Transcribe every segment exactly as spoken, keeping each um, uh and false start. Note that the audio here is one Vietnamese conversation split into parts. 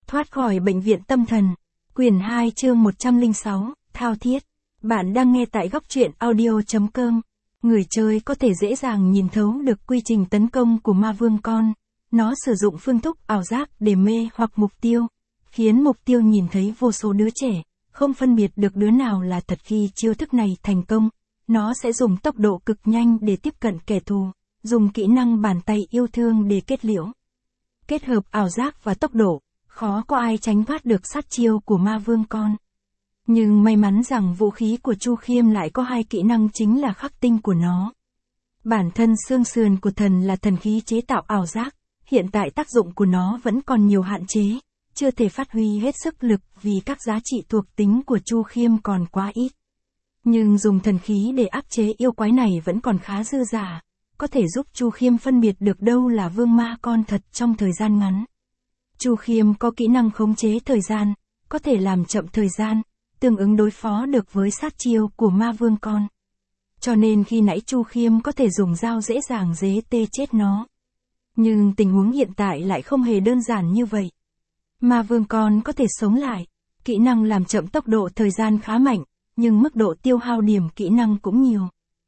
Thoát khỏi bệnh viện tâm thần. Quyển hai chương một trăm lẻ sáu, thao thiết. Bạn đang nghe tại góc truyện audio chấm com. Người chơi có thể dễ dàng nhìn thấu được quy trình tấn công của ma vương con. Nó sử dụng phương thức ảo giác để mê hoặc mục tiêu, khiến mục tiêu nhìn thấy vô số đứa trẻ, không phân biệt được đứa nào là thật. Khi chiêu thức này thành công, nó sẽ dùng tốc độ cực nhanh để tiếp cận kẻ thù, dùng kỹ năng bàn tay yêu thương để kết liễu. Kết hợp ảo giác và tốc độ, khó có ai tránh thoát được sát chiêu của ma vương con. Nhưng may mắn rằng vũ khí của Chu Khiêm lại có hai kỹ năng chính là khắc tinh của nó. Bản thân xương sườn của thần là thần khí chế tạo ảo giác, hiện tại tác dụng của nó vẫn còn nhiều hạn chế, chưa thể phát huy hết sức lực vì các giá trị thuộc tính của Chu Khiêm còn quá ít. Nhưng dùng thần khí để áp chế yêu quái này vẫn còn khá dư dả, có thể giúp Chu Khiêm phân biệt được đâu là vương ma con thật trong thời gian ngắn. Chu Khiêm có kỹ năng khống chế thời gian, có thể làm chậm thời gian, tương ứng đối phó được với sát chiêu của ma vương con. Cho nên khi nãy Chu Khiêm có thể dùng dao dễ dàng dế tê chết nó. Nhưng tình huống hiện tại lại không hề đơn giản như vậy. Ma vương con có thể sống lại, kỹ năng làm chậm tốc độ thời gian khá mạnh, nhưng mức độ tiêu hao điểm kỹ năng cũng nhiều.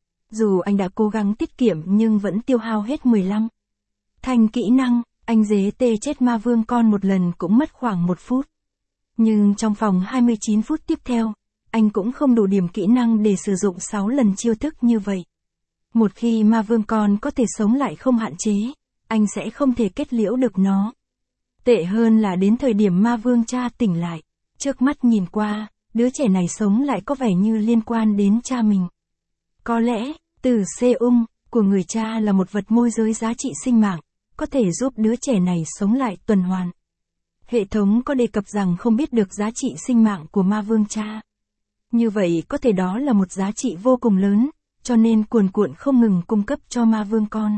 Dù anh đã cố gắng tiết kiệm nhưng vẫn tiêu hao hết mười lăm thành kỹ năng, anh dế tê chết ma vương con một lần cũng mất khoảng một phút. Nhưng trong vòng hai mươi chín phút tiếp theo, anh cũng không đủ điểm kỹ năng để sử dụng sáu lần chiêu thức như vậy. Một khi ma vương con có thể sống lại không hạn chế, anh sẽ không thể kết liễu được nó. Tệ hơn là đến thời điểm ma vương cha tỉnh lại, trước mắt nhìn qua, đứa trẻ này sống lại có vẻ như liên quan đến cha mình. Có lẽ, từ seum của người cha là một vật môi giới giá trị sinh mạng, có thể giúp đứa trẻ này sống lại tuần hoàn. Hệ thống có đề cập rằng không biết được giá trị sinh mạng của ma vương cha. Như vậy có thể đó là một giá trị vô cùng lớn, cho nên cuồn cuộn không ngừng cung cấp cho ma vương con.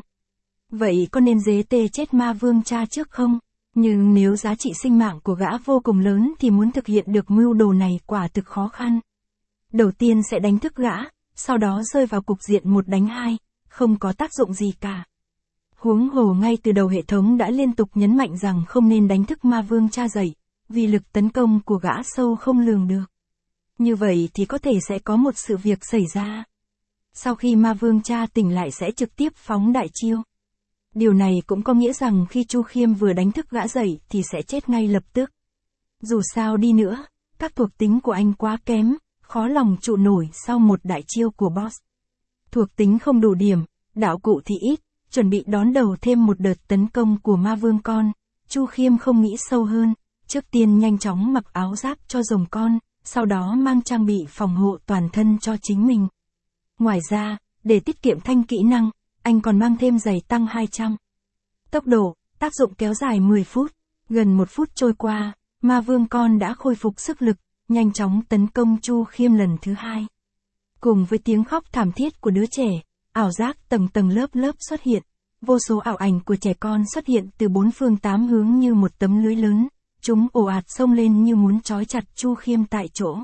Vậy có nên dế tê chết ma vương cha trước không? Nhưng nếu giá trị sinh mạng của gã vô cùng lớn thì muốn thực hiện được mưu đồ này quả thực khó khăn. Đầu tiên sẽ đánh thức gã, sau đó rơi vào cục diện một đánh hai, không có tác dụng gì cả. Huống hồ ngay từ đầu hệ thống đã liên tục nhấn mạnh rằng không nên đánh thức ma vương cha dậy, vì lực tấn công của gã sâu không lường được. Như vậy thì có thể sẽ có một sự việc xảy ra. Sau khi ma vương cha tỉnh lại sẽ trực tiếp phóng đại chiêu. Điều này cũng có nghĩa rằng khi Chu Khiêm vừa đánh thức gã dậy thì sẽ chết ngay lập tức. Dù sao đi nữa, các thuộc tính của anh quá kém, khó lòng trụ nổi sau một đại chiêu của boss. Thuộc tính không đủ điểm, đạo cụ thì ít, chuẩn bị đón đầu thêm một đợt tấn công của ma vương con. Chu Khiêm không nghĩ sâu hơn, trước tiên nhanh chóng mặc áo giáp cho rồng con, sau đó mang trang bị phòng hộ toàn thân cho chính mình. Ngoài ra, để tiết kiệm thanh kỹ năng, anh còn mang thêm giày tăng hai trăm. Tốc độ, tác dụng kéo dài mười phút, gần một phút trôi qua, ma vương con đã khôi phục sức lực, nhanh chóng tấn công Chu Khiêm lần thứ hai. Cùng với tiếng khóc thảm thiết của đứa trẻ, ảo giác tầng tầng lớp lớp xuất hiện, vô số ảo ảnh của trẻ con xuất hiện từ bốn phương tám hướng như một tấm lưới lớn, chúng ồ ạt xông lên như muốn trói chặt Chu Khiêm tại chỗ.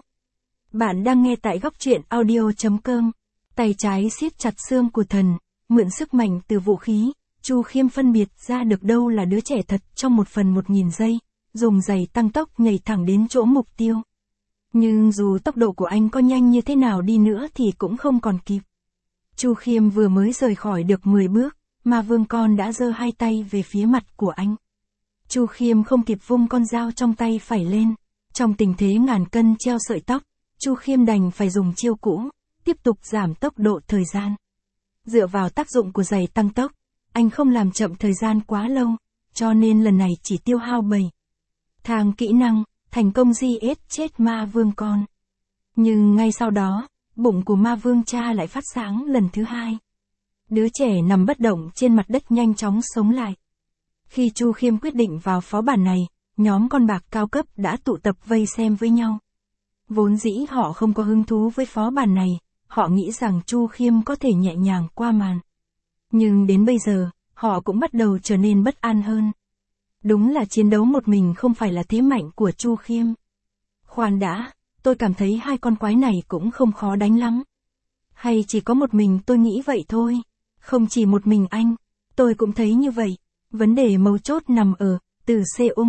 Bạn đang nghe tại góc truyện audio chấm com. Tay trái siết chặt xương của thần, mượn sức mạnh từ vũ khí, Chu Khiêm phân biệt ra được đâu là đứa trẻ thật trong một phần một nghìn giây, dùng giày tăng tốc nhảy thẳng đến chỗ mục tiêu. Nhưng dù tốc độ của anh có nhanh như thế nào đi nữa thì cũng không còn kịp. Chu Khiêm vừa mới rời khỏi được mười bước, ma vương con đã giơ hai tay về phía mặt của anh. Chu Khiêm không kịp vung con dao trong tay phải lên. Trong tình thế ngàn cân treo sợi tóc, Chu Khiêm đành phải dùng chiêu cũ, tiếp tục giảm tốc độ thời gian. Dựa vào tác dụng của giày tăng tốc, anh không làm chậm thời gian quá lâu, cho nên lần này chỉ tiêu hao bảy thang kỹ năng, thành công giết chết ma vương con. Nhưng ngay sau đó, bụng của ma vương cha lại phát sáng lần thứ hai. Đứa trẻ nằm bất động trên mặt đất nhanh chóng sống lại. Khi Chu Khiêm quyết định vào phó bản này, nhóm con bạc cao cấp đã tụ tập vây xem với nhau. Vốn dĩ họ không có hứng thú với phó bản này, họ nghĩ rằng Chu Khiêm có thể nhẹ nhàng qua màn. Nhưng đến bây giờ, họ cũng bắt đầu trở nên bất an hơn. Đúng là chiến đấu một mình không phải là thế mạnh của Chu Khiêm. Khoan đã, tôi cảm thấy hai con quái này cũng không khó đánh lắm. Hay chỉ có một mình tôi nghĩ vậy thôi. Không chỉ một mình anh, tôi cũng thấy như vậy. Vấn đề mấu chốt nằm ở, từ seum,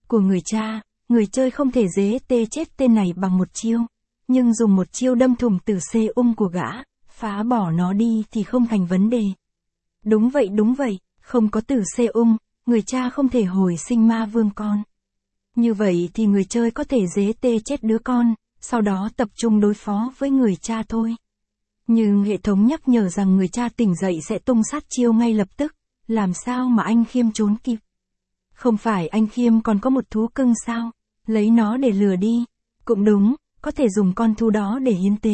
của người cha, người chơi không thể dễ tê chết tên này bằng một chiêu. Nhưng dùng một chiêu đâm thủng tử xê ung của gã, phá bỏ nó đi thì không thành vấn đề. Đúng vậy đúng vậy, không có tử xê ung, người cha không thể hồi sinh ma vương con. Như vậy thì người chơi có thể dễ tê chết đứa con, sau đó tập trung đối phó với người cha thôi. Nhưng hệ thống nhắc nhở rằng người cha tỉnh dậy sẽ tung sát chiêu ngay lập tức, làm sao mà anh Khiêm trốn kịp? Không phải anh Khiêm còn có một thú cưng sao? Lấy nó để lừa đi. Cũng đúng, có thể dùng con thú đó để hiến tế.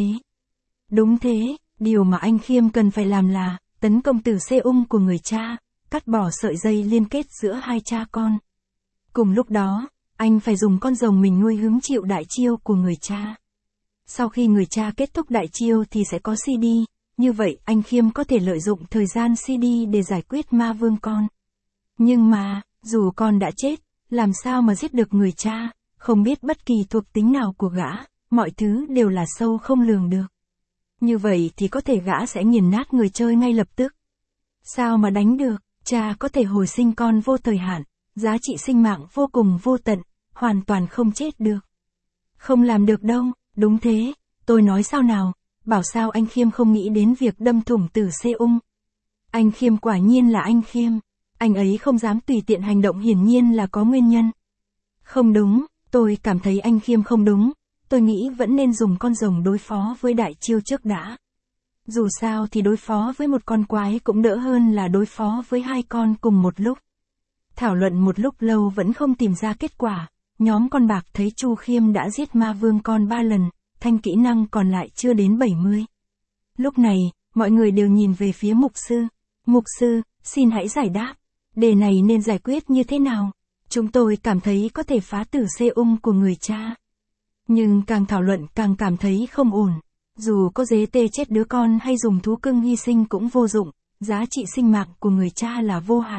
Đúng thế, điều mà anh Khiêm cần phải làm là tấn công tử xê ung của người cha, cắt bỏ sợi dây liên kết giữa hai cha con. Cùng lúc đó, anh phải dùng con rồng mình nuôi hứng chịu đại chiêu của người cha. Sau khi người cha kết thúc đại chiêu thì sẽ có xê đê, như vậy anh Khiêm có thể lợi dụng thời gian xê đê để giải quyết ma vương con. Nhưng mà, dù con đã chết, làm sao mà giết được người cha, không biết bất kỳ thuộc tính nào của gã, mọi thứ đều là sâu không lường được. Như vậy thì có thể gã sẽ nghiền nát người chơi ngay lập tức. Sao mà đánh được, cha có thể hồi sinh con vô thời hạn, giá trị sinh mạng vô cùng vô tận, hoàn toàn không chết được. Không làm được đâu, đúng thế, tôi nói sao nào, bảo sao anh Khiêm không nghĩ đến việc đâm thủng tử xê ung. Anh Khiêm quả nhiên là anh Khiêm, anh ấy không dám tùy tiện hành động hiển nhiên là có nguyên nhân. Không đúng, tôi cảm thấy anh Khiêm không đúng, tôi nghĩ vẫn nên dùng con rồng đối phó với đại chiêu trước đã. Dù sao thì đối phó với một con quái cũng đỡ hơn là đối phó với hai con cùng một lúc. Thảo luận một lúc lâu vẫn không tìm ra kết quả, nhóm con bạc thấy Chu Khiêm đã giết ma vương con ba lần, thanh kỹ năng còn lại chưa đến bảy mươi. Lúc này, mọi người đều nhìn về phía mục sư. Mục sư, xin hãy giải đáp, đề này nên giải quyết như thế nào? Chúng tôi cảm thấy có thể phá tử xê ung của người cha. Nhưng càng thảo luận càng cảm thấy không ổn. Dù có dế tê chết đứa con hay dùng thú cưng hy sinh cũng vô dụng, giá trị sinh mạng của người cha là vô hạn.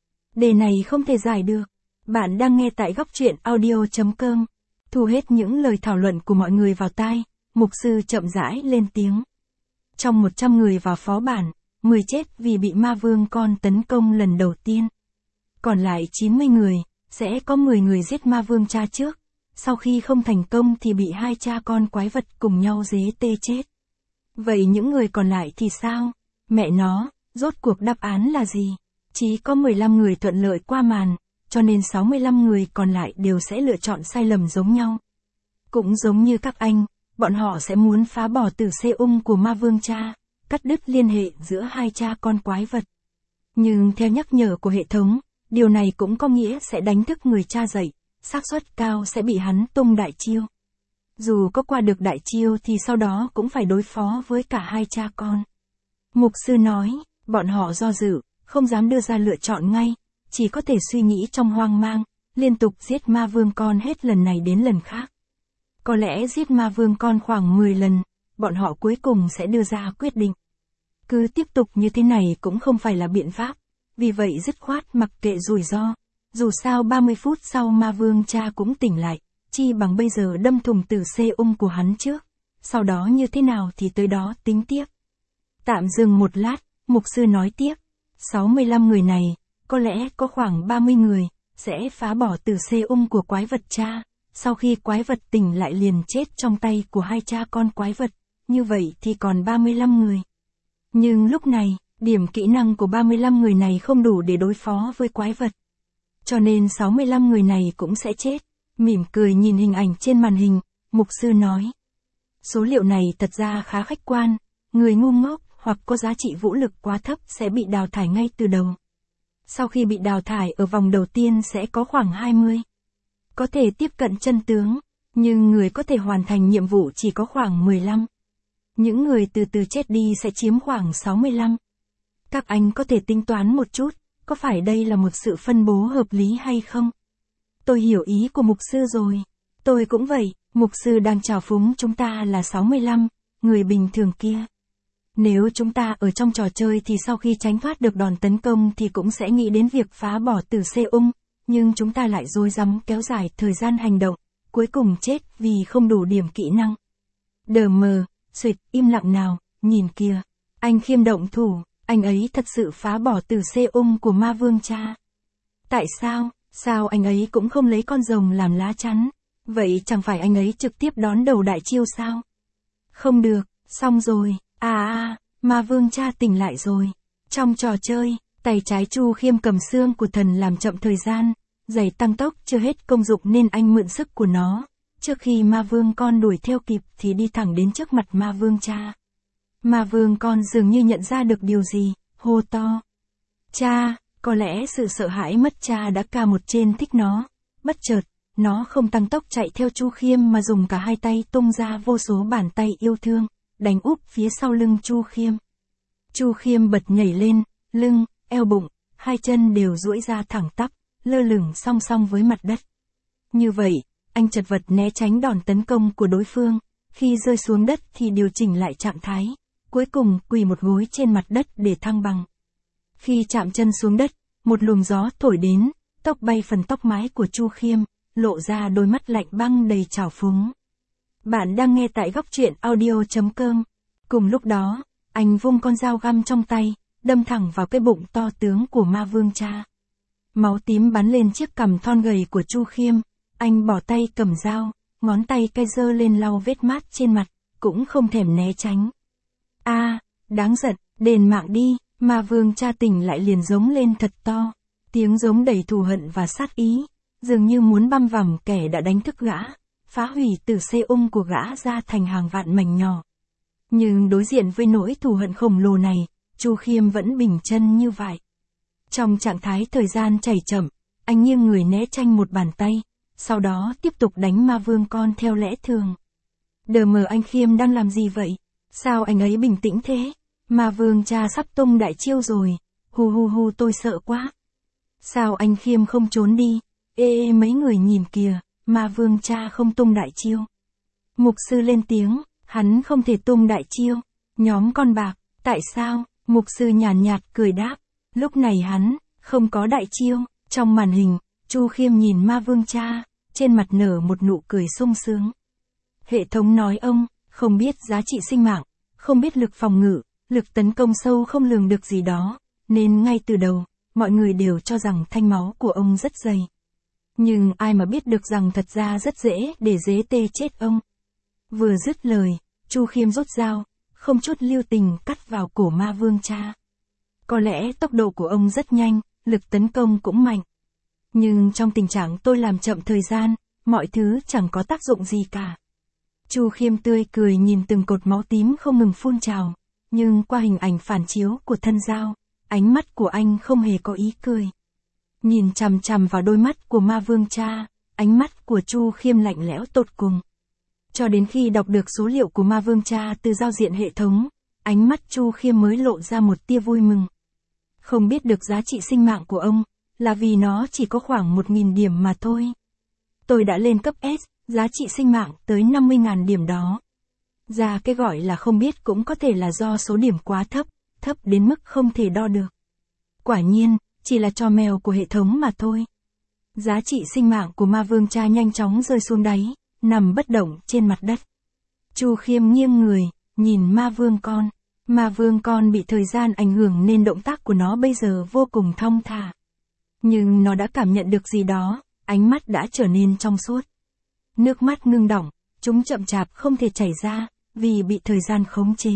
Đề này không thể giải được. Bạn đang nghe tại góc truyện audio chấm com. Thu hết những lời thảo luận của mọi người vào tai, mục sư chậm rãi lên tiếng. Trong một trăm người vào phó bản, mười chết vì bị ma vương con tấn công lần đầu tiên. Còn lại chín mươi người, sẽ có mười người giết ma vương cha trước. Sau khi không thành công thì bị hai cha con quái vật cùng nhau dế tê chết. Vậy những người còn lại thì sao? Mẹ nó, rốt cuộc đáp án là gì? Chỉ có mười lăm người thuận lợi qua màn, cho nên sáu mươi lăm người còn lại đều sẽ lựa chọn sai lầm giống nhau. Cũng giống như các anh, bọn họ sẽ muốn phá bỏ tử xê ung của ma vương cha, cắt đứt liên hệ giữa hai cha con quái vật. Nhưng theo nhắc nhở của hệ thống, điều này cũng có nghĩa sẽ đánh thức người cha dậy, xác suất cao sẽ bị hắn tung đại chiêu. Dù có qua được đại chiêu thì sau đó cũng phải đối phó với cả hai cha con. Mục sư nói, bọn họ do dự, không dám đưa ra lựa chọn ngay, chỉ có thể suy nghĩ trong hoang mang, liên tục giết ma vương con hết lần này đến lần khác. Có lẽ giết ma vương con khoảng mười lần, bọn họ cuối cùng sẽ đưa ra quyết định. Cứ tiếp tục như thế này cũng không phải là biện pháp, vì vậy dứt khoát mặc kệ rủi ro. Dù sao ba mươi phút sau ma vương cha cũng tỉnh lại, chi bằng bây giờ đâm thủng tử xê ung của hắn trước, sau đó như thế nào thì tới đó tính tiếp. Tạm dừng một lát, mục sư nói tiếp, sáu mươi lăm người này, có lẽ có khoảng ba mươi người, sẽ phá bỏ tử xê ung của quái vật cha, sau khi quái vật tỉnh lại liền chết trong tay của hai cha con quái vật, như vậy thì còn ba mươi lăm người. Nhưng lúc này, điểm kỹ năng của ba mươi lăm người này không đủ để đối phó với quái vật. Cho nên sáu mươi lăm người này cũng sẽ chết. Mỉm cười nhìn hình ảnh trên màn hình, mục sư nói. Số liệu này thật ra khá khách quan, người ngu ngốc hoặc có giá trị vũ lực quá thấp sẽ bị đào thải ngay từ đầu. Sau khi bị đào thải ở vòng đầu tiên sẽ có khoảng hai mươi. Có thể tiếp cận chân tướng, nhưng người có thể hoàn thành nhiệm vụ chỉ có khoảng mười lăm. Những người từ từ chết đi sẽ chiếm khoảng sáu mươi lăm. Các anh có thể tính toán một chút, có phải đây là một sự phân bố hợp lý hay không? Tôi hiểu ý của mục sư rồi. Tôi cũng vậy, mục sư đang chào phúng chúng ta là sáu mươi lăm, người bình thường kia. Nếu chúng ta ở trong trò chơi thì sau khi tránh thoát được đòn tấn công thì cũng sẽ nghĩ đến việc phá bỏ tử xê ung, nhưng chúng ta lại rối rắm kéo dài thời gian hành động, cuối cùng chết vì không đủ điểm kỹ năng. Đờ mờ, xuyệt, im lặng nào, nhìn kìa. Anh Khiêm động thủ, anh ấy thật sự phá bỏ tử xê ung của ma vương cha. Tại sao? Sao anh ấy cũng không lấy con rồng làm lá chắn? Vậy chẳng phải anh ấy trực tiếp đón đầu đại chiêu sao? Không được, xong rồi, à à, Ma Vương cha tỉnh lại rồi. Trong trò chơi, tay trái Chu Khiêm cầm xương của thần làm chậm thời gian, giày tăng tốc chưa hết công dụng nên anh mượn sức của nó. Trước khi Ma Vương con đuổi theo kịp thì đi thẳng đến trước mặt Ma Vương cha. Ma Vương con dường như nhận ra được điều gì, hô to. Cha, có lẽ sự sợ hãi mất cha đã ca một trên thích nó. Bất chợt, nó không tăng tốc chạy theo Chu Khiêm mà dùng cả hai tay tung ra vô số bàn tay yêu thương, đánh úp phía sau lưng Chu Khiêm. Chu Khiêm bật nhảy lên, lưng, eo bụng, hai chân đều duỗi ra thẳng tắp, lơ lửng song song với mặt đất. Như vậy, anh chật vật né tránh đòn tấn công của đối phương, khi rơi xuống đất thì điều chỉnh lại trạng thái, cuối cùng quỳ một gối trên mặt đất để thăng bằng. Khi chạm chân xuống đất, một luồng gió thổi đến, tóc bay phần tóc mái của Chu Khiêm, lộ ra đôi mắt lạnh băng đầy trào phúng. Bạn đang nghe tại góc truyện audio chấm com. Cùng lúc đó, anh vung con dao găm trong tay, đâm thẳng vào cái bụng to tướng của Ma Vương cha. Máu tím bắn lên chiếc cằm thon gầy của Chu Khiêm, anh bỏ tay cầm dao, ngón tay cay giơ lên lau vết mát trên mặt, cũng không thèm né tránh. A, à, đáng giận, đền mạng đi, Ma Vương cha tỉnh lại liền giống lên thật to, tiếng giống đầy thù hận và sát ý, dường như muốn băm vằm kẻ đã đánh thức gã, phá hủy từ xê ung của gã ra thành hàng vạn mảnh nhỏ. Nhưng đối diện với nỗi thù hận khổng lồ này, Chu Khiêm vẫn bình chân như vậy. Trong trạng thái thời gian chảy chậm, anh nghiêng người né tránh một bàn tay, sau đó tiếp tục đánh Ma Vương con theo lẽ thường. Đờ mờ anh Khiêm đang làm gì vậy? Sao anh ấy bình tĩnh thế? Ma Vương cha sắp tung đại chiêu rồi, hu hu hu tôi sợ quá. Sao anh Khiêm không trốn đi? Ê ê mấy người nhìn kìa, Ma Vương cha không tung đại chiêu. Mục sư lên tiếng, hắn không thể tung đại chiêu. Nhóm con bạc, tại sao? Mục sư nhàn nhạt, nhạt cười đáp, lúc này hắn không có đại chiêu. Trong màn hình, Chu Khiêm nhìn Ma Vương cha, trên mặt nở một nụ cười sung sướng. Hệ thống nói ông không biết giá trị sinh mạng, không biết lực phòng ngự, lực tấn công sâu không lường được gì đó, nên ngay từ đầu, mọi người đều cho rằng thanh máu của ông rất dày. Nhưng ai mà biết được rằng thật ra rất dễ để dế tê chết ông. Vừa dứt lời, Chu Khiêm rút dao, không chút lưu tình cắt vào cổ Ma Vương cha. Có lẽ tốc độ của ông rất nhanh, lực tấn công cũng mạnh. Nhưng trong tình trạng tôi làm chậm thời gian, mọi thứ chẳng có tác dụng gì cả. Chu Khiêm tươi cười nhìn từng cột máu tím không ngừng phun trào, nhưng qua hình ảnh phản chiếu của thân dao, ánh mắt của anh không hề có ý cười. Nhìn chằm chằm vào đôi mắt của Ma Vương cha, ánh mắt của Chu Khiêm lạnh lẽo tột cùng. Cho đến khi đọc được số liệu của Ma Vương cha từ giao diện hệ thống, ánh mắt Chu Khiêm mới lộ ra một tia vui mừng. Không biết được giá trị sinh mạng của ông, là vì nó chỉ có khoảng một nghìn điểm mà thôi. Tôi đã lên cấp S, giá trị sinh mạng tới năm mươi nghìn điểm đó. Ra cái gọi là không biết cũng có thể là do số điểm quá thấp, thấp đến mức không thể đo được. Quả nhiên, chỉ là trò mèo của hệ thống mà thôi. Giá trị sinh mạng của Ma Vương cha nhanh chóng rơi xuống đáy, nằm bất động trên mặt đất. Chu Khiêm nghiêng người, nhìn Ma Vương con. Ma Vương con bị thời gian ảnh hưởng nên động tác của nó bây giờ vô cùng thong thả. Nhưng nó đã cảm nhận được gì đó, ánh mắt đã trở nên trong suốt. Nước mắt ngưng đọng, chúng chậm chạp không thể chảy ra, vì bị thời gian khống chế.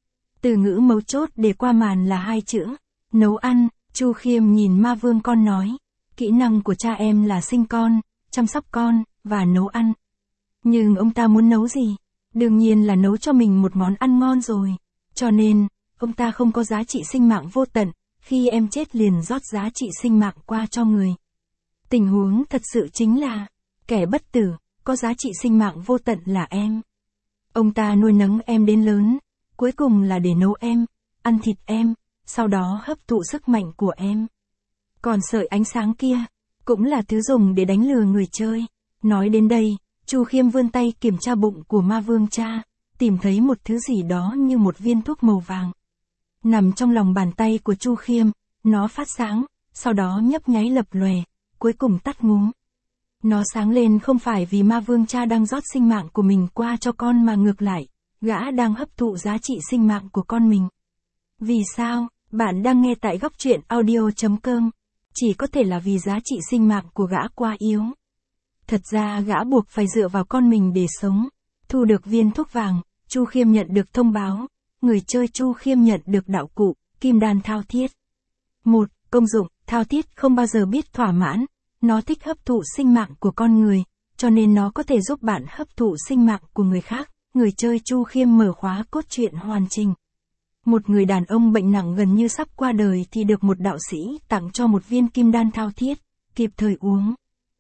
Từ ngữ mấu chốt để qua màn là hai chữ, nấu ăn. Chu Khiêm nhìn Ma Vương con nói, kỹ năng của cha em là sinh con, chăm sóc con, và nấu ăn. Nhưng ông ta muốn nấu gì? Đương nhiên là nấu cho mình một món ăn ngon rồi. Cho nên, ông ta không có giá trị sinh mạng vô tận, khi em chết liền rót giá trị sinh mạng qua cho người. Tình huống thật sự chính là, kẻ bất tử, có giá trị sinh mạng vô tận là em. Ông ta nuôi nấng em đến lớn, cuối cùng là để nấu em, ăn thịt em, sau đó hấp thụ sức mạnh của em. Còn sợi ánh sáng kia, cũng là thứ dùng để đánh lừa người chơi. Nói đến đây, Chu Khiêm vươn tay kiểm tra bụng của Ma Vương cha, tìm thấy một thứ gì đó như một viên thuốc màu vàng. Nằm trong lòng bàn tay của Chu Khiêm, nó phát sáng, sau đó nhấp nháy lập lòe, cuối cùng tắt ngúm. Nó sáng lên không phải vì Ma Vương cha đang rót sinh mạng của mình qua cho con mà ngược lại, gã đang hấp thụ giá trị sinh mạng của con mình. Vì sao? Bạn đang nghe tại góc truyện audio chấm com. chỉ có thể là vì giá trị sinh mạng của gã quá yếu. Thật ra gã buộc phải dựa vào con mình để sống. Thu được viên thuốc vàng, Chu Khiêm nhận được thông báo. Người chơi Chu Khiêm nhận được đạo cụ, kim đan thao thiết. một. Công dụng, thao thiết không bao giờ biết thỏa mãn. Nó thích hấp thụ sinh mạng của con người, cho nên nó có thể giúp bạn hấp thụ sinh mạng của người khác. Người chơi Chu Khiêm mở khóa cốt truyện hoàn chỉnh. Một người đàn ông bệnh nặng gần như sắp qua đời thì được một đạo sĩ tặng cho một viên kim đan thao thiết, kịp thời uống.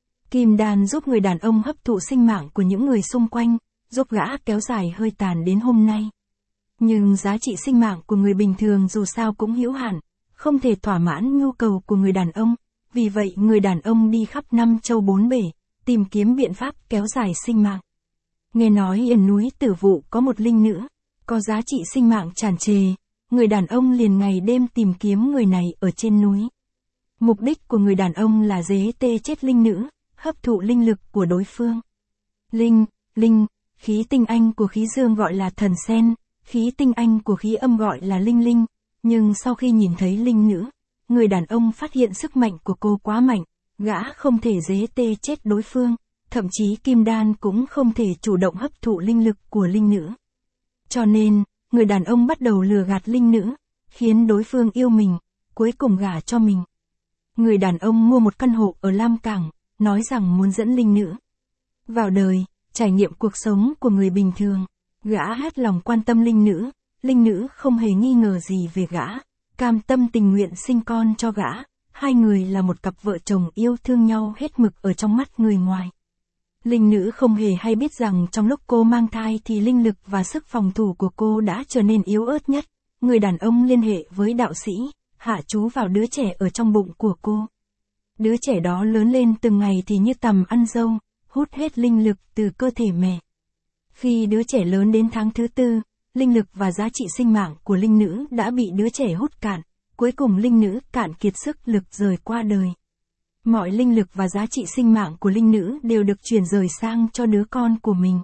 Kim đan giúp người đàn ông hấp thụ sinh mạng của những người xung quanh, giúp gã kéo dài hơi tàn đến hôm nay. Nhưng giá trị sinh mạng của người bình thường dù sao cũng hữu hạn, không thể thỏa mãn nhu cầu của người đàn ông, vì vậy người đàn ông đi khắp năm châu bốn bể, tìm kiếm biện pháp kéo dài sinh mạng. Nghe nói yên núi Tử Vụ có một linh nữ, có giá trị sinh mạng tràn trề, người đàn ông liền ngày đêm tìm kiếm người này ở trên núi. Mục đích của người đàn ông là giết chết linh nữ, hấp thụ linh lực của đối phương. Linh, linh, khí tinh anh của khí dương gọi là thần sen, khí tinh anh của khí âm gọi là linh linh, nhưng sau khi nhìn thấy linh nữ, người đàn ông phát hiện sức mạnh của cô quá mạnh, gã không thể giết chết đối phương, thậm chí kim đan cũng không thể chủ động hấp thụ linh lực của linh nữ. Cho nên, người đàn ông bắt đầu lừa gạt linh nữ, khiến đối phương yêu mình, cuối cùng gả cho mình. Người đàn ông mua một căn hộ ở Lam Cảng, nói rằng muốn dẫn linh nữ vào đời, trải nghiệm cuộc sống của người bình thường. Gã hết lòng quan tâm linh nữ, linh nữ không hề nghi ngờ gì về gã, cam tâm tình nguyện sinh con cho gã, hai người là một cặp vợ chồng yêu thương nhau hết mực ở trong mắt người ngoài. Linh nữ không hề hay biết rằng trong lúc cô mang thai thì linh lực và sức phòng thủ của cô đã trở nên yếu ớt nhất. Người đàn ông liên hệ với đạo sĩ, hạ chú vào đứa trẻ ở trong bụng của cô. Đứa trẻ đó lớn lên từng ngày thì như tằm ăn dâu, hút hết linh lực từ cơ thể mẹ. Khi đứa trẻ lớn đến tháng thứ tư, linh lực và giá trị sinh mạng của linh nữ đã bị đứa trẻ hút cạn, cuối cùng linh nữ cạn kiệt sức lực rời qua đời. Mọi linh lực và giá trị sinh mạng của linh nữ đều được chuyển rời sang cho đứa con của mình.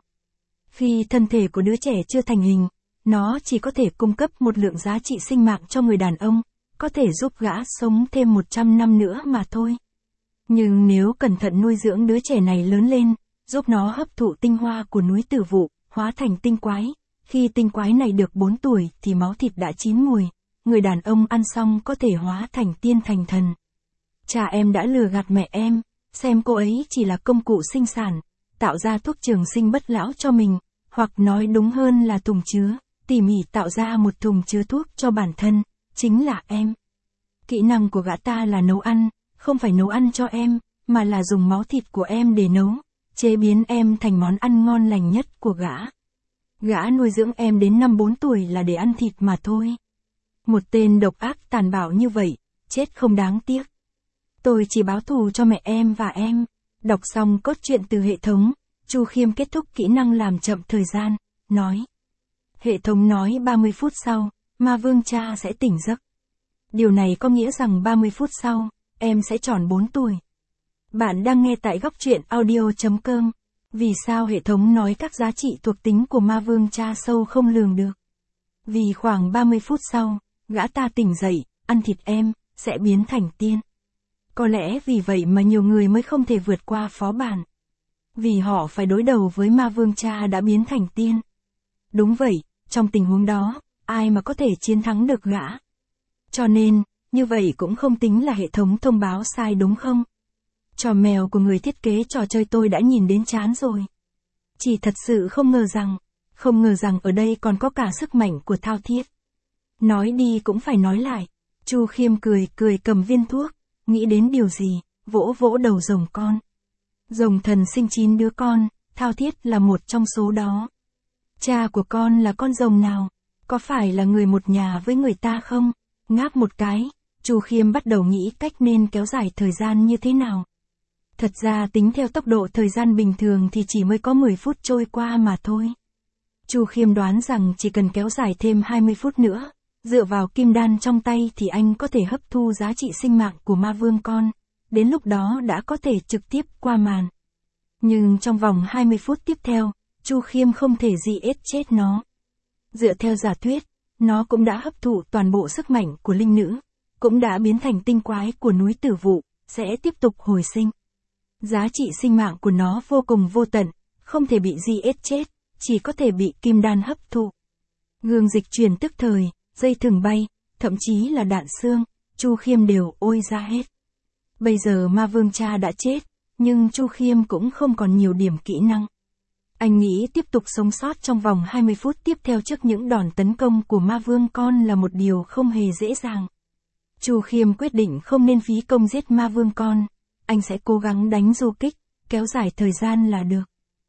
Khi thân thể của đứa trẻ chưa thành hình, nó chỉ có thể cung cấp một lượng giá trị sinh mạng cho người đàn ông, có thể giúp gã sống thêm một trăm năm nữa mà thôi. Nhưng nếu cẩn thận nuôi dưỡng đứa trẻ này lớn lên, giúp nó hấp thụ tinh hoa của núi Tử Vụ, hóa thành tinh quái, khi tinh quái này được bốn tuổi thì máu thịt đã chín mùi, người đàn ông ăn xong có thể hóa thành tiên thành thần. Cha em đã lừa gạt mẹ em, xem cô ấy chỉ là công cụ sinh sản, tạo ra thuốc trường sinh bất lão cho mình, hoặc nói đúng hơn là thùng chứa, tỉ mỉ tạo ra một thùng chứa thuốc cho bản thân, chính là em. Kỹ năng của gã ta là nấu ăn, không phải nấu ăn cho em, mà là dùng máu thịt của em để nấu, chế biến em thành món ăn ngon lành nhất của gã. Gã nuôi dưỡng em đến năm bốn tuổi là để ăn thịt mà thôi. Một tên độc ác tàn bạo như vậy, chết không đáng tiếc. Tôi chỉ báo thù cho mẹ em và em. Đọc xong cốt truyện từ hệ thống, Chu Khiêm kết thúc kỹ năng làm chậm thời gian, nói. Hệ thống nói ba mươi phút sau, ma vương cha sẽ tỉnh giấc. Điều này có nghĩa rằng ba mươi phút sau, em sẽ tròn bốn tuổi. Bạn đang nghe tại góc truyện audio chấm com. Vì sao hệ thống nói các giá trị thuộc tính của ma vương cha sâu không lường được? Vì khoảng ba mươi phút sau, gã ta tỉnh dậy, ăn thịt em, sẽ biến thành tiên. Có lẽ vì vậy mà nhiều người mới không thể vượt qua phó bản. Vì họ phải đối đầu với ma vương cha đã biến thành tiên. Đúng vậy, trong tình huống đó, ai mà có thể chiến thắng được gã? Cho nên, như vậy cũng không tính là hệ thống thông báo sai đúng không? Trò mèo của người thiết kế trò chơi tôi đã nhìn đến chán rồi. Chỉ thật sự không ngờ rằng, không ngờ rằng ở đây còn có cả sức mạnh của thao thiết. Nói đi cũng phải nói lại. Chu Khiêm cười cười cầm viên thuốc, nghĩ đến điều gì, vỗ vỗ đầu rồng con. Rồng thần sinh chín đứa con, thao thiết là một trong số đó. Cha của con là con rồng nào? Có phải là người một nhà với người ta không? Ngáp một cái, Chu Khiêm bắt đầu nghĩ cách nên kéo dài thời gian như thế nào. Thật ra tính theo tốc độ thời gian bình thường thì chỉ mới có mười phút trôi qua mà thôi. Chu Khiêm đoán rằng chỉ cần kéo dài thêm hai mươi phút nữa, dựa vào kim đan trong tay thì anh có thể hấp thu giá trị sinh mạng của ma vương con, đến lúc đó đã có thể trực tiếp qua màn. Nhưng trong vòng hai mươi phút tiếp theo, Chu Khiêm không thể gì ết chết nó. Dựa theo giả thuyết, nó cũng đã hấp thụ toàn bộ sức mạnh của linh nữ, cũng đã biến thành tinh quái của núi Tử Vụ, sẽ tiếp tục hồi sinh. Giá trị sinh mạng của nó vô cùng vô tận, không thể bị giết chết, chỉ có thể bị kim đan hấp thụ. Gương dịch chuyển tức thời, dây thừng bay, thậm chí là đạn xương, Chu Khiêm đều ôi ra hết. Bây giờ ma vương cha đã chết, nhưng Chu Khiêm cũng không còn nhiều điểm kỹ năng. Anh nghĩ tiếp tục sống sót trong vòng hai mươi phút tiếp theo trước những đòn tấn công của ma vương con là một điều không hề dễ dàng. Chu Khiêm quyết định không nên phí công giết ma vương con, anh sẽ cố gắng đánh du kích, kéo dài thời gian là được.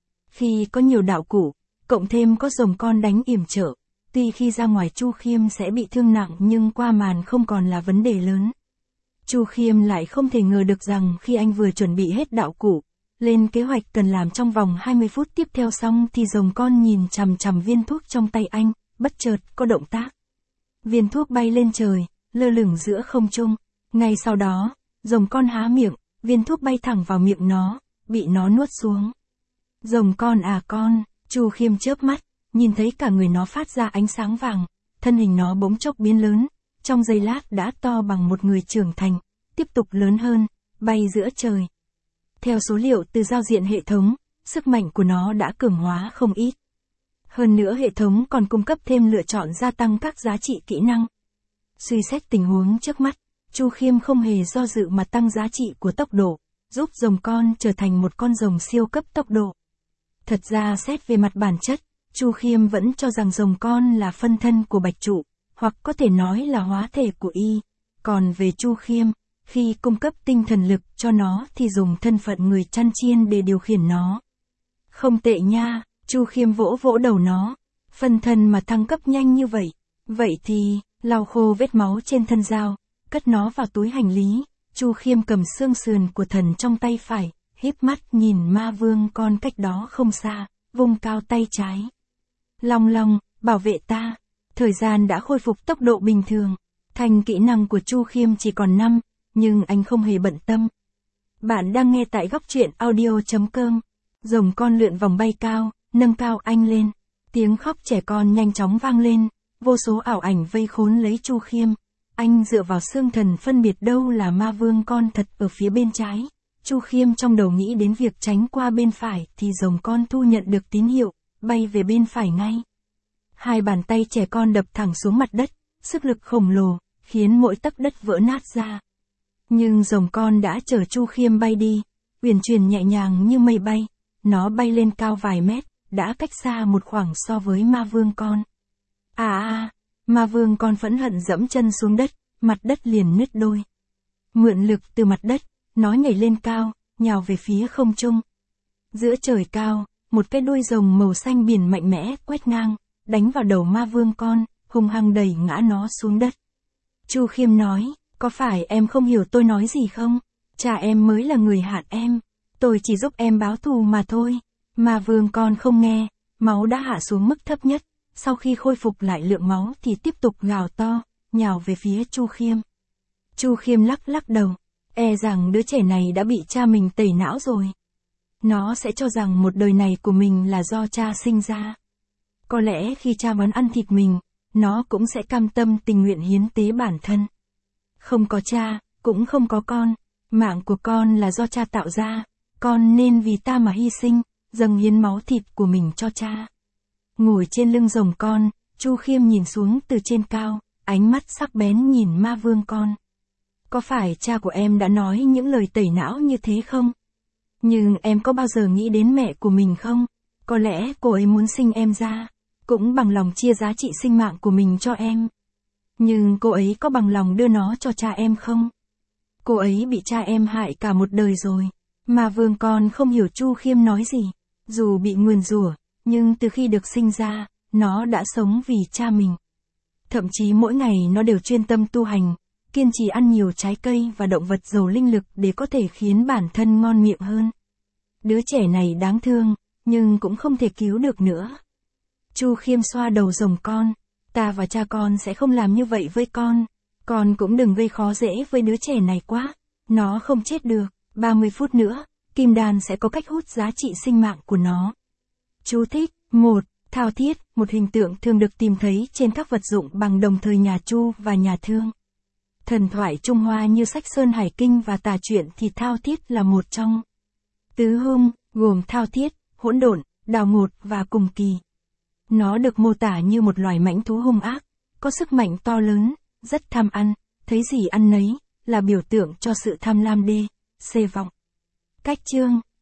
Khi có nhiều đạo cụ, cộng thêm có rồng con đánh yểm trợ, tuy khi ra ngoài Chu Khiêm sẽ bị thương nặng nhưng qua màn không còn là vấn đề lớn. Chu Khiêm lại không thể ngờ được rằng khi anh vừa chuẩn bị hết đạo cụ, lên kế hoạch cần làm trong vòng hai mươi phút tiếp theo xong thì rồng con nhìn chằm chằm viên thuốc trong tay anh, bất chợt có động tác. Viên thuốc bay lên trời, lơ lửng giữa không trung. Ngay sau đó, rồng con há miệng, viên thuốc bay thẳng vào miệng nó, bị nó nuốt xuống. Rồng con à con, Chu Khiêm chớp mắt, nhìn thấy cả người nó phát ra ánh sáng vàng, thân hình nó bỗng chốc biến lớn, trong giây lát đã to bằng một người trưởng thành, tiếp tục lớn hơn, bay giữa trời. Theo số liệu từ giao diện hệ thống, sức mạnh của nó đã cường hóa không ít. Hơn nữa hệ thống còn cung cấp thêm lựa chọn gia tăng các giá trị kỹ năng. Suy xét tình huống trước mắt, Chu Khiêm không hề do dự mà tăng giá trị của tốc độ, giúp rồng con trở thành một con rồng siêu cấp tốc độ. Thật ra xét về mặt bản chất, Chu Khiêm vẫn cho rằng rồng con là phân thân của Bạch Trụ, hoặc có thể nói là hóa thể của y. Còn về Chu Khiêm, khi cung cấp tinh thần lực cho nó thì dùng thân phận người chăn chiên để điều khiển nó. Không tệ nha, Chu Khiêm vỗ vỗ đầu nó. Phân thân mà thăng cấp nhanh như vậy. Vậy thì, lau khô vết máu trên thân dao, cất nó vào túi hành lý. Chu Khiêm cầm xương sườn của thần trong tay phải, híp mắt nhìn ma vương con cách đó không xa, vung cao tay trái. Long Long, bảo vệ ta. Thời gian đã khôi phục tốc độ bình thường. Thành kỹ năng của Chu Khiêm chỉ còn năm, nhưng anh không hề bận tâm. Bạn đang nghe tại góc truyện audio chấm com. Rồng con lượn vòng bay cao, nâng cao anh lên. Tiếng khóc trẻ con nhanh chóng vang lên, vô số ảo ảnh vây khốn lấy Chu Khiêm. Anh dựa vào xương thần phân biệt đâu là ma vương con thật ở phía bên trái. Chu Khiêm trong đầu nghĩ đến việc tránh qua bên phải thì rồng con thu nhận được tín hiệu, bay về bên phải ngay. Hai bàn tay trẻ con đập thẳng xuống mặt đất, sức lực khổng lồ, khiến mỗi tấc đất vỡ nát ra. Nhưng rồng con đã chở Chu Khiêm bay đi, uyển chuyển nhẹ nhàng như mây bay, nó bay lên cao vài mét, đã cách xa một khoảng so với ma vương con. À à, ma vương con phẫn hận dẫm chân xuống đất, mặt đất liền nứt đôi. Mượn lực từ mặt đất, nó nhảy lên cao, nhào về phía không trung. Giữa trời cao, một cái đuôi rồng màu xanh biển mạnh mẽ quét ngang, đánh vào đầu ma vương con, hung hăng đẩy ngã nó xuống đất. Chu Khiêm nói, có phải em không hiểu tôi nói gì không? Cha em mới là người hại em, tôi chỉ giúp em báo thù mà thôi. Ma vương con không nghe, máu đã hạ xuống mức thấp nhất, sau khi khôi phục lại lượng máu thì tiếp tục gào to, nhào về phía Chu Khiêm. Chu Khiêm lắc lắc đầu, e rằng đứa trẻ này đã bị cha mình tẩy não rồi. Nó sẽ cho rằng một đời này của mình là do cha sinh ra. Có lẽ khi cha muốn ăn thịt mình, nó cũng sẽ cam tâm tình nguyện hiến tế bản thân. Không có cha, cũng không có con, mạng của con là do cha tạo ra, con nên vì ta mà hy sinh, dâng hiến máu thịt của mình cho cha. Ngồi trên lưng rồng con, Chu Khiêm nhìn xuống từ trên cao, ánh mắt sắc bén nhìn ma vương con. Có phải cha của em đã nói những lời tẩy não như thế không? Nhưng em có bao giờ nghĩ đến mẹ của mình không? Có lẽ cô ấy muốn sinh em ra, cũng bằng lòng chia giá trị sinh mạng của mình cho em. Nhưng cô ấy có bằng lòng đưa nó cho cha em không? Cô ấy bị cha em hại cả một đời rồi. Mà vương con không hiểu Chu Khiêm nói gì. Dù bị nguyền rủa, nhưng từ khi được sinh ra, nó đã sống vì cha mình. Thậm chí mỗi ngày nó đều chuyên tâm tu hành, kiên trì ăn nhiều trái cây và động vật giàu linh lực để có thể khiến bản thân ngon miệng hơn. Đứa trẻ này đáng thương, nhưng cũng không thể cứu được nữa. Chu Khiêm xoa đầu rồng con, ta và cha con sẽ không làm như vậy với con. Con cũng đừng gây khó dễ với đứa trẻ này quá. Nó không chết được, ba mươi phút nữa, kim đan sẽ có cách hút giá trị sinh mạng của nó. Chú thích, một. Thao thiết, một hình tượng thường được tìm thấy trên các vật dụng bằng đồng thời nhà Chu và nhà Thương. Thần thoại Trung Hoa như sách Sơn Hải Kinh và Tà Truyện thì Thao Thiết là một trong tứ hung, gồm Thao Thiết, Hỗn Độn, Đào Ngột và Cùng Kỳ. Nó được mô tả như một loài mãnh thú hung ác, có sức mạnh to lớn, rất tham ăn, thấy gì ăn nấy, là biểu tượng cho sự tham lam đê, xê vọng. Cách chương,